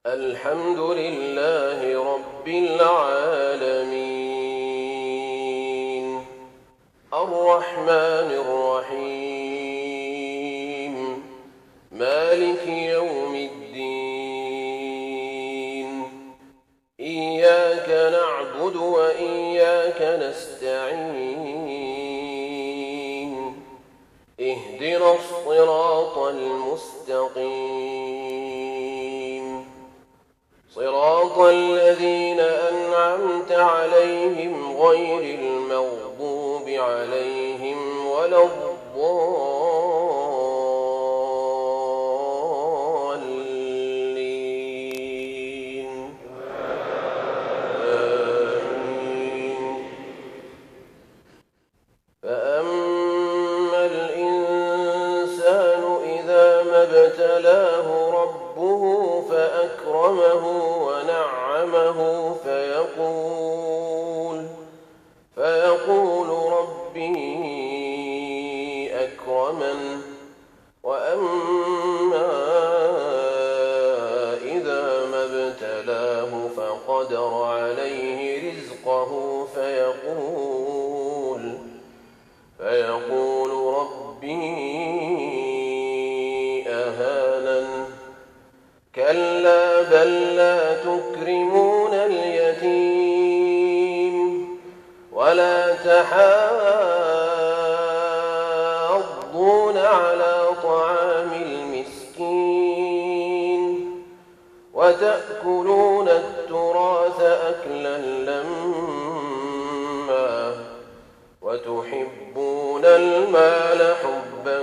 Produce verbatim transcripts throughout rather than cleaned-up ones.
الحمد لله رب العالمين الرحمن الرحيم مالك يوم الدين إياك نعبد وإياك نستعين اهدنا الصراط المستقيم صراط الذين أنعمت عليهم غير المغضوب عليهم ولا الضالين آمين. فأما الإنسان إذا ما ابتلاه ربه فأكرمه ونعمه فيقول فيقول ربي أكرمن وأما إذا ما ابتلاه فقدر عليه رزقه فيقول فيقول ربي أهانن كلا بل لا تكرمون اليتيم ولا تحاضون على طعام المسكين وتأكلون التراث أكلا لما وتحبون المال حبا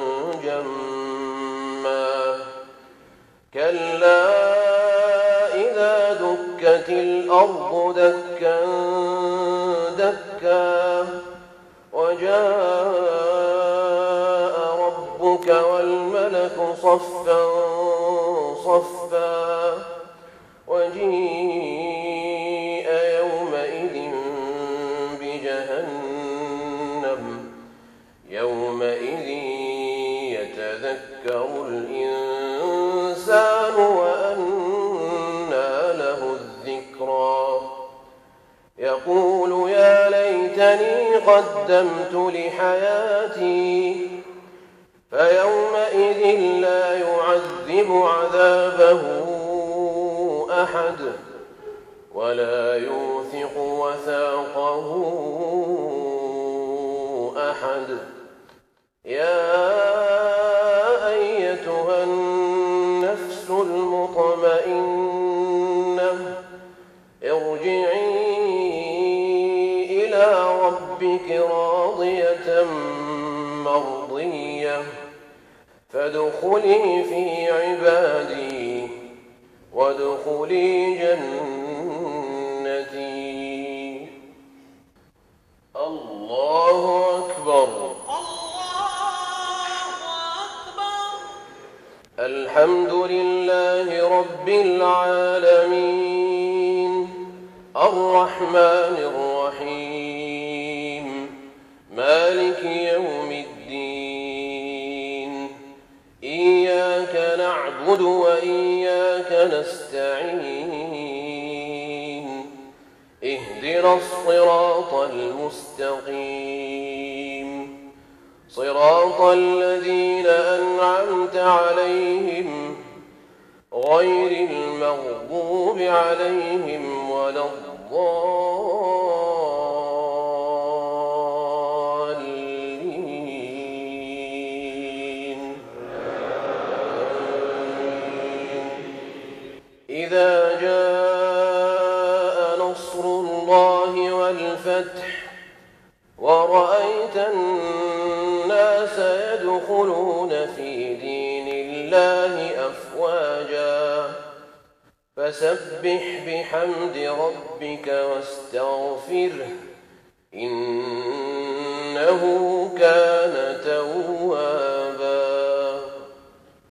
جما كلا إذا دكت الأرض دكا دكا وجاء ربك والملك صفا صفا وجيء يومئذ بجهنم يومئذ يتذكر الإنسان وأنى له الذكرى يقول يا ليتني قدمت لحياتي فيومئذ لا يعذب عذابه أحد ولا يوثق وثاقه أحد يا أيتها النفس المطمئنة ارجعي إلى ربك راضية مرضية فادخلي في عبادي وادخلي جنتي. الله أكبر. الحمد لله رب العالمين الرحمن الرحيم مالك يوم الدين إياك نعبد وإياك نستعين اهدنا الصراط المستقيم صراط الذين أنعمت عليهم غير المغضوب عليهم ولا الضالين. إذا جاء نصر الله والفتح ورأيت الناس يدخلون في دين الله أفواجا فسبح بحمد ربك واستغفره إنه كان توابا.